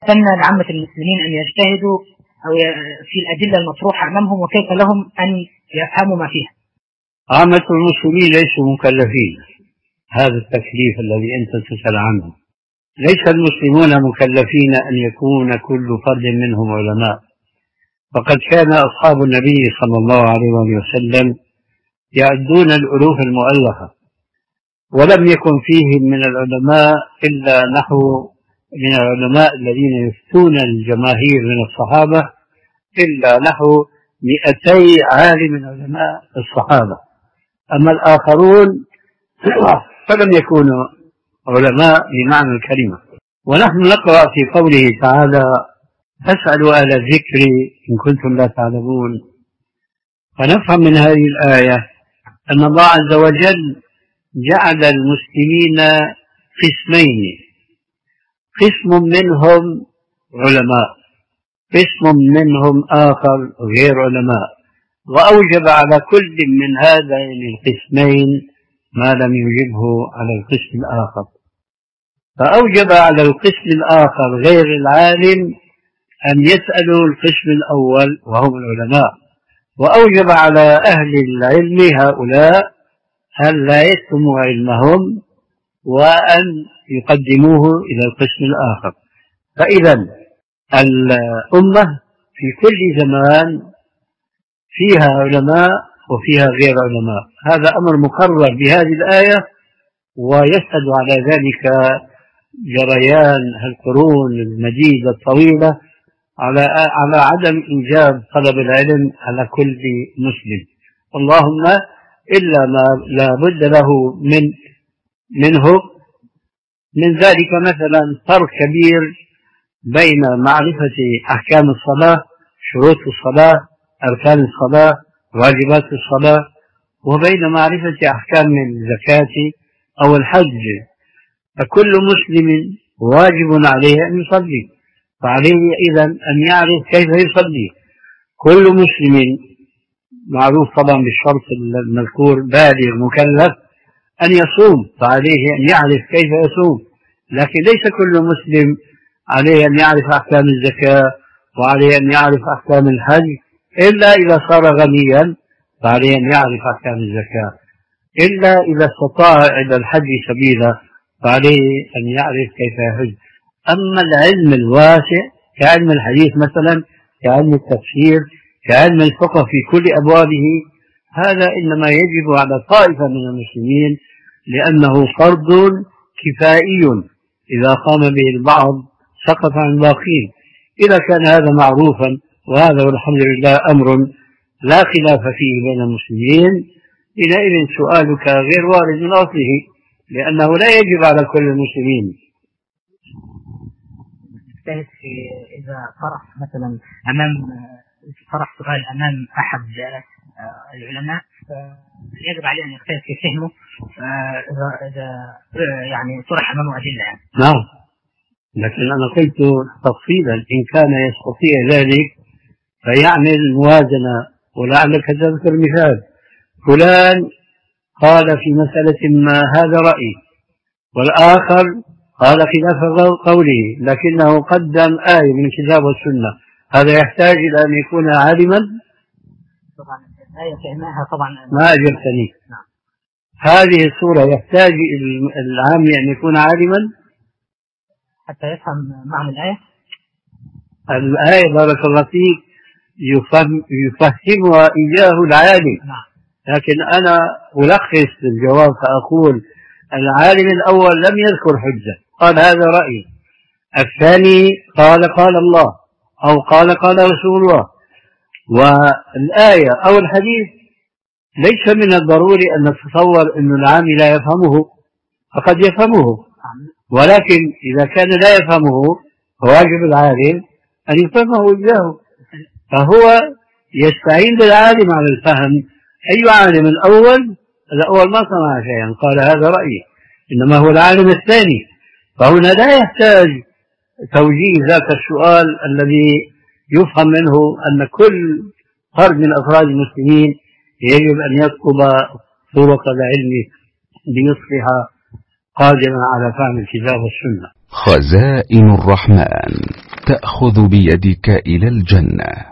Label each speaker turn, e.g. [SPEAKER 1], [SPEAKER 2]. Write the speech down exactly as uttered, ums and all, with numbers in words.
[SPEAKER 1] سنة لعامة المسلمين أن يجتهدوا أو في الأدلة المطروحة أمامهم، وكيف لهم أن يفهموا ما فيها؟
[SPEAKER 2] عامة المسلمين ليسوا مكلفين هذا التكليف الذي أنت تسأل عنه. ليس المسلمون مكلفين أن يكون كل فرد منهم علماء، فقد كان أصحاب النبي صلى الله عليه وسلم يعدون الألوف المؤلفة، ولم يكن فيهم من العلماء إلا نحو من العلماء الذين يفتون الجماهير من الصحابة إلا نحو مئتي عالم من علماء الصحابة. أما الآخرون فلم يكونوا علماء بمعنى الكلمة. ونحن نقرأ في قوله تعالى: فاسألوا أهل الذكر إن كنتم لا تعلمون. فنفهم من هذه الآية أن الله عز وجل جعل المسلمين قسمين: قسم منهم علماء، قسم منهم آخر غير علماء، وأوجب على كل من هذين القسمين ما لم يوجبه على القسم الآخر. فأوجب على القسم الآخر غير العالم أن يسألوا القسم الأول وهم العلماء، وأوجب على أهل العلم هؤلاء أن لا يكتموا علمهم وأن يقدموه إلى القسم الآخر. فإذا الأمة في كل زمان فيها علماء وفيها غير علماء، هذا أمر مقرر بهذه الآية، ويشهد على ذلك جريان القرون المديدة الطويلة على على عدم إيجاب طلب العلم على كل مسلم، اللهم إلا ما لا بد له من منه. من ذلك مثلا فرق كبير بين معرفة أحكام الصلاة، شروط الصلاة، أركان الصلاة، واجبات الصلاة، وبين معرفة أحكام الزكاة أو الحج. فكل مسلم واجب عليه أن يصلي، فعليه إذن أن يعرف كيف يصلي. كل مسلم معروف طبعا بالشرط المذكور بالغ مكلف أن يصوم، فعليه أن يعرف كيف يصوم. لكن ليس كل مسلم عليه أن يعرف أحكام الزكاة وعليه أن يعرف أحكام الحج، إلا إذا صار غنيا فعليه أن يعرف أحكام الزكاة، إلا إذا استطاع إلى الحج سبيلا فعليه أن يعرف كيف يحج. أما العلم الواسع كعلم الحديث مثلا، كعلم التفسير، كعلم الفقه في كل أبوابه، هذا إنما يجب على طائفة من المسلمين، لأنه فرض كفائي إذا قام به البعض سقط عن الباقين. إذا كان هذا معروفا، وهذا والحمد لله أمر لا خلاف فيه بين المسلمين، حينئذ سؤالك غير وارد من أصله، لأنه لا يجب على كل المسلمين.
[SPEAKER 1] نجتهد في إذا طرح مثلا أمام طرح سؤال أمام أحد العلماء، يجب عليه أن يجتهد في فهمه إذا يعني طرح أمامه أدلة يعني.
[SPEAKER 2] نعم، لكن أنا قلت تفصيلا إن كان يستطيع ذلك فيعمل موازنة. ولعلك تذكر مثال: فلان قال في مسألة ما هذا رأي، والآخر قال خلاف قوله، لكنه قدم آية من الكتاب والسنة، هذا يحتاج إلى أن يكون عالما؟
[SPEAKER 1] طبعا الآية فهمها طبعا
[SPEAKER 2] ما أجبتني.
[SPEAKER 1] نعم.
[SPEAKER 2] هذه الصورة يحتاج العام أن يكون عالما
[SPEAKER 1] حتى يفهم معنى الآية.
[SPEAKER 2] الآية بارك الله فيك يفهم يفهمها إياه العالم.
[SPEAKER 1] نعم.
[SPEAKER 2] لكن أنا ألخص الجواب فأقول: العالم الأول لم يذكر حجة، قال هذا رأيي. الثاني قال قال الله، أو قال قال رسول الله. والآية أو الحديث ليس من الضروري أن نتصور أن العام لا يفهمه، فقد يفهمه، ولكن إذا كان لا يفهمه فواجب العالم أن يفهمه إياه، فهو يستعين بالعالم على الفهم. أي عالم؟ الأول الأول ما صنع شيئا، قال هذا رأيي، إنما هو العالم الثاني. فهنا لا يحتاج توجيه ذاك السؤال الذي يفهم منه أن كل فرد من أفراد المسلمين يجب أن يطلب طرق العلم ليصبح قادما على فهم الكتاب والسنة.
[SPEAKER 3] خزائن الرحمن تأخذ بيدك إلى الجنة.